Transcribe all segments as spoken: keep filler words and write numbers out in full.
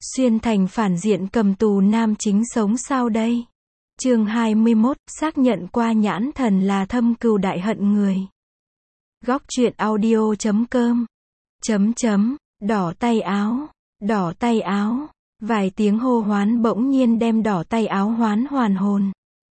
Xuyên thành phản diện cầm tù nam chính sống sao đây? Chương hai mươi mốt, xác nhận qua nhãn thần là thâm cừu đại hận người. Góc truyện audio chấm com. Chấm chấm, đỏ tay áo, đỏ tay áo. Vài tiếng hô hoán bỗng nhiên đem đỏ tay áo hoán hoàn hồn.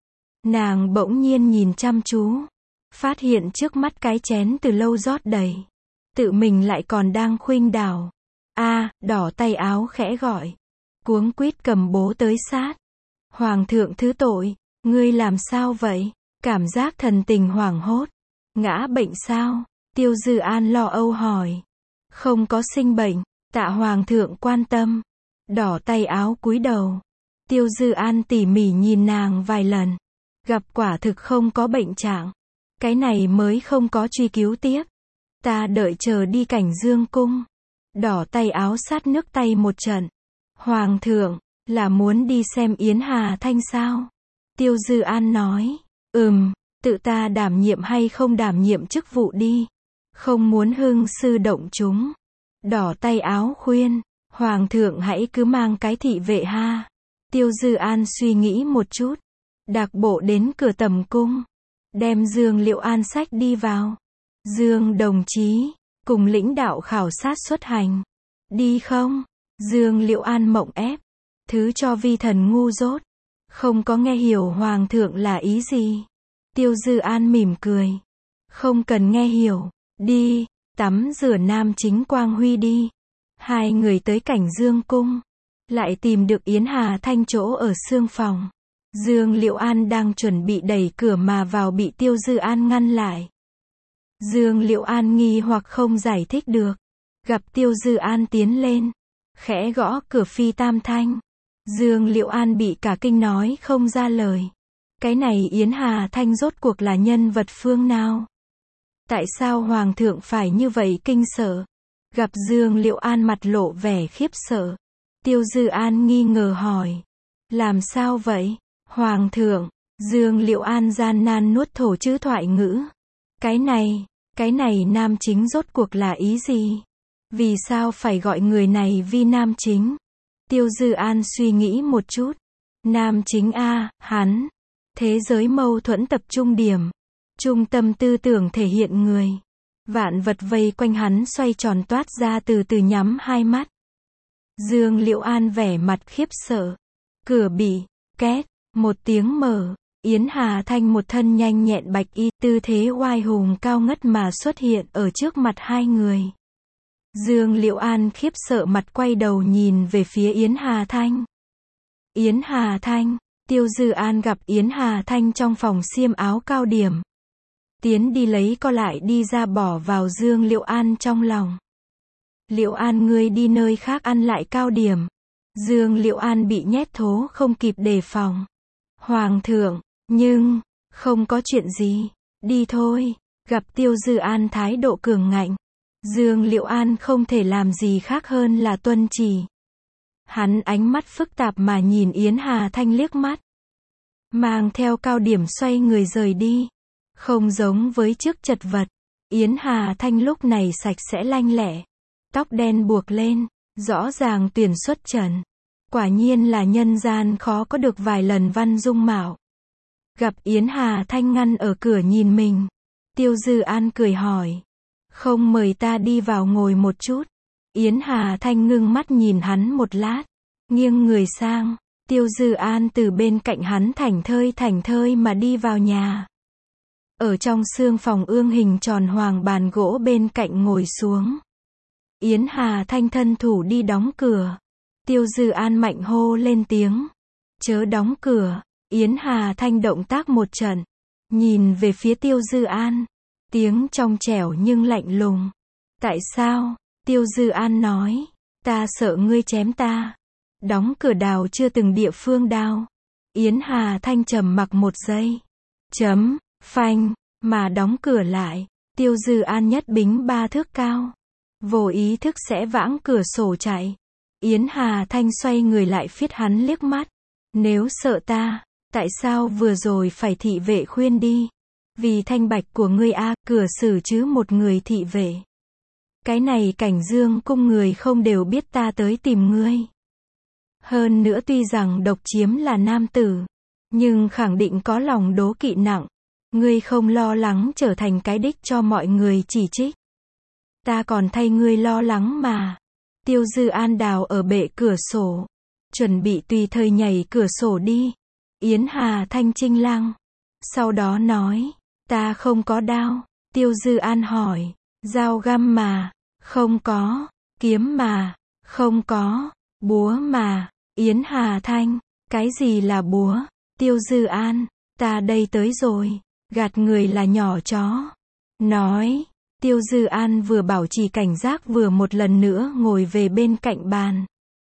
Nàng bỗng nhiên nhìn chăm chú, phát hiện trước mắt cái chén từ lâu rót đầy. Tự mình lại còn đang khuynh đảo. A, đỏ tay áo khẽ gọi. Cuống quýt cầm bố tới sát. Hoàng thượng thứ tội, ngươi làm sao vậy? Cảm giác thần tình hoảng hốt. Ngã bệnh sao? Tiêu Dư An lo âu hỏi. Không có sinh bệnh, tạ hoàng thượng quan tâm. Đỏ tay áo cúi đầu. Tiêu Dư An tỉ mỉ nhìn nàng vài lần. Gặp quả thực không có bệnh trạng. Cái này mới không có truy cứu tiếp. Ta đợi chờ đi Cảnh Dương cung. Đỏ tay áo sát nước tay một trận. Hoàng thượng, là muốn đi xem Yến Hà Thanh sao? Tiêu Dư An nói. Ừm, tự ta đảm nhiệm hay không đảm nhiệm chức vụ đi. Không muốn hưng sư động chúng. Đỏ tay áo khuyên. Hoàng thượng hãy cứ mang cái thị vệ ha. Tiêu Dư An suy nghĩ một chút. Đạc bộ đến cửa tầm cung. Đem Dương Liệu An sách đi vào. Dương đồng chí, cùng lãnh đạo khảo sát xuất hành. Đi không? Dương Liệu An mộng ép. Thứ cho vi thần ngu dốt. Không có nghe hiểu hoàng thượng là ý gì. Tiêu Dư An mỉm cười. Không cần nghe hiểu. Đi, tắm rửa nam chính Quang Huy đi. Hai người tới Cảnh Dương cung. Lại tìm được Yến Hà Thanh chỗ ở xương phòng. Dương Liệu An đang chuẩn bị đẩy cửa mà vào bị Tiêu Dư An ngăn lại. Dương Liệu An nghi hoặc không giải thích được. Gặp Tiêu Dư An tiến lên. Khẽ gõ cửa phi tam thanh. Dương Liệu An bị cả kinh nói không ra lời. Cái này Yến Hà Thanh rốt cuộc là nhân vật phương nào? Tại sao Hoàng thượng phải như vậy kinh sợ? Gặp Dương Liệu An mặt lộ vẻ khiếp sợ. Tiêu Dư An nghi ngờ hỏi. Làm sao vậy? Hoàng thượng, Dương Liệu An gian nan nuốt thổ chữ thoại ngữ. Cái này, cái này nam chính rốt cuộc là ý gì? Vì sao phải gọi người này vi nam chính? Tiêu Dư An suy nghĩ một chút. Nam chính a, hắn. Thế giới mâu thuẫn tập trung điểm. Trung tâm tư tưởng thể hiện người. Vạn vật vây quanh hắn xoay tròn toát ra từ từ nhắm hai mắt. Dương Liệu An vẻ mặt khiếp sợ. Cửa bị, két, một tiếng mở. Yến Hà Thanh một thân nhanh nhẹn bạch y, tư thế oai hùng cao ngất mà xuất hiện ở trước mặt hai người. Dương Liệu An khiếp sợ mặt quay đầu nhìn về phía Yến Hà Thanh. Yến Hà Thanh, Tiêu Dư An gặp Yến Hà Thanh trong phòng xiêm áo cao điểm. Tiến đi lấy co lại đi ra bỏ vào Dương Liệu An trong lòng. Liệu An ngươi đi nơi khác ăn lại cao điểm. Dương Liệu An bị nhét thố không kịp đề phòng. Hoàng thượng, nhưng, không có chuyện gì, đi thôi. Gặp Tiêu Dư An thái độ cường ngạnh. Dương Liệu An không thể làm gì khác hơn là tuân chỉ. Hắn ánh mắt phức tạp mà nhìn Yến Hà Thanh liếc mắt. Mang theo cao điểm xoay người rời đi. Không giống với trước chật vật. Yến Hà Thanh lúc này sạch sẽ lanh lẹ. Tóc đen buộc lên, rõ ràng tuyển xuất trần. Quả nhiên là nhân gian khó có được vài lần văn dung mạo. Gặp Yến Hà Thanh ngăn ở cửa nhìn mình. Tiêu Dư An cười hỏi. Không mời ta đi vào ngồi một chút. Yến Hà Thanh ngưng mắt nhìn hắn một lát. Nghiêng người sang. Tiêu Dư An từ bên cạnh hắn thảnh thơi thảnh thơi mà đi vào nhà. Ở trong xương phòng ương hình tròn hoàng bàn gỗ bên cạnh ngồi xuống. Yến Hà Thanh thân thủ đi đóng cửa. Tiêu Dư An mạnh hô lên tiếng. Chớ đóng cửa. Yến Hà Thanh động tác một trận. Nhìn về phía Tiêu Dư An. Tiếng trong trẻo nhưng lạnh lùng. Tại sao? Tiêu Dư An nói. Ta sợ ngươi chém ta. Đóng cửa đào chưa từng địa phương đao. Yến Hà Thanh trầm mặc một giây. Chấm, phanh, mà đóng cửa lại. Tiêu Dư An nhất bính ba thước cao. Vô ý thức sẽ vãng cửa sổ chạy. Yến Hà Thanh xoay người lại phiết hắn liếc mắt. Nếu sợ ta, tại sao vừa rồi phải thị vệ khuyên đi? Vì thanh bạch của ngươi a, cửa xử chứ một người thị vệ. Cái này Cảnh Dương cung người không đều biết ta tới tìm ngươi. Hơn nữa tuy rằng độc chiếm là nam tử, nhưng khẳng định có lòng đố kỵ nặng. Ngươi không lo lắng trở thành cái đích cho mọi người chỉ trích. Ta còn thay ngươi lo lắng mà. Tiêu Dư An đào ở bệ cửa sổ, chuẩn bị tùy thời nhảy cửa sổ đi. Yến Hà Thanh chinh lăng. Sau đó nói, ta không có đao. Tiêu Dư An hỏi, dao găm mà, không có, kiếm mà, không có, búa mà. Yến Hà Thanh, cái gì là búa? Tiêu Dư An, ta đây tới rồi. Gạt người là nhỏ chó. Nói, Tiêu Dư An vừa bảo trì cảnh giác vừa một lần nữa ngồi về bên cạnh bàn.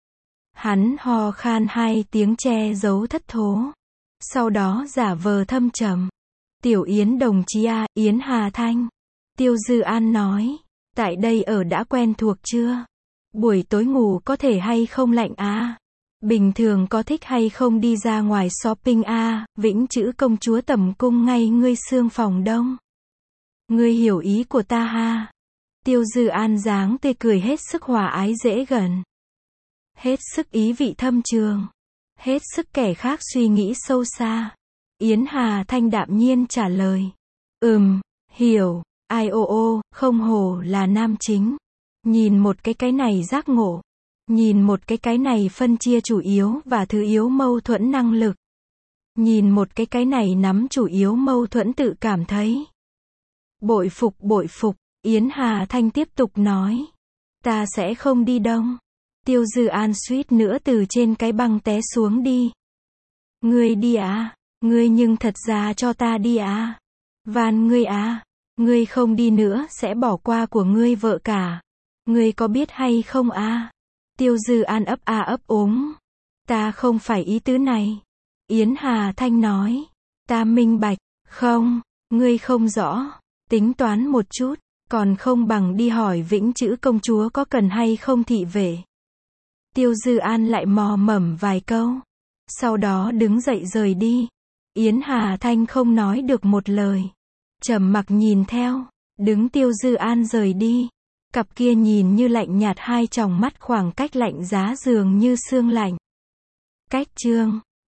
Hắn ho khan hai tiếng che giấu thất thố. Sau đó giả vờ thâm trầm. Tiểu Yến đồng chí a, Yến Hà Thanh. Tiêu Dư An nói, tại đây ở đã quen thuộc chưa? Buổi tối ngủ có thể hay không lạnh à? Bình thường có thích hay không đi ra ngoài shopping à? Vĩnh Chữ công chúa tẩm cung ngay ngươi xương phòng đông. Ngươi hiểu ý của ta ha? Tiêu Dư An dáng tươi cười hết sức hòa ái dễ gần. Hết sức ý vị thâm trường. Hết sức kẻ khác suy nghĩ sâu xa. Yến Hà Thanh đạm nhiên trả lời. Ừm, hiểu, ai ô ô, không hổ là nam chính. Nhìn một cái cái này giác ngộ. Nhìn một cái cái này phân chia chủ yếu và thứ yếu mâu thuẫn năng lực. Nhìn một cái cái này nắm chủ yếu mâu thuẫn tự cảm thấy. Bội phục bội phục, Yến Hà Thanh tiếp tục nói. Ta sẽ không đi đông. Tiêu Dư An suýt nữa từ trên cái băng té xuống đi. Ngươi đi à? Ngươi nhưng thật ra cho ta đi à? Van ngươi à? Ngươi không đi nữa sẽ bỏ qua của ngươi vợ cả. Ngươi có biết hay không à? Tiêu Dư An ấp a ấp úng. Ta không phải ý tứ này. Yến Hà Thanh nói. Ta minh bạch, không, ngươi không rõ. Tính toán một chút, còn không bằng đi hỏi Vĩnh Chữ công chúa có cần hay không thị vệ. Tiêu Dư An lại mò mẫm vài câu. Sau đó đứng dậy rời đi. Yến Hà Thanh không nói được một lời. Trầm mặc nhìn theo. Đứng Tiêu Dư An rời đi. Cặp kia nhìn như lạnh nhạt hai tròng mắt khoảng cách lạnh giá dường như sương lạnh. Cách chương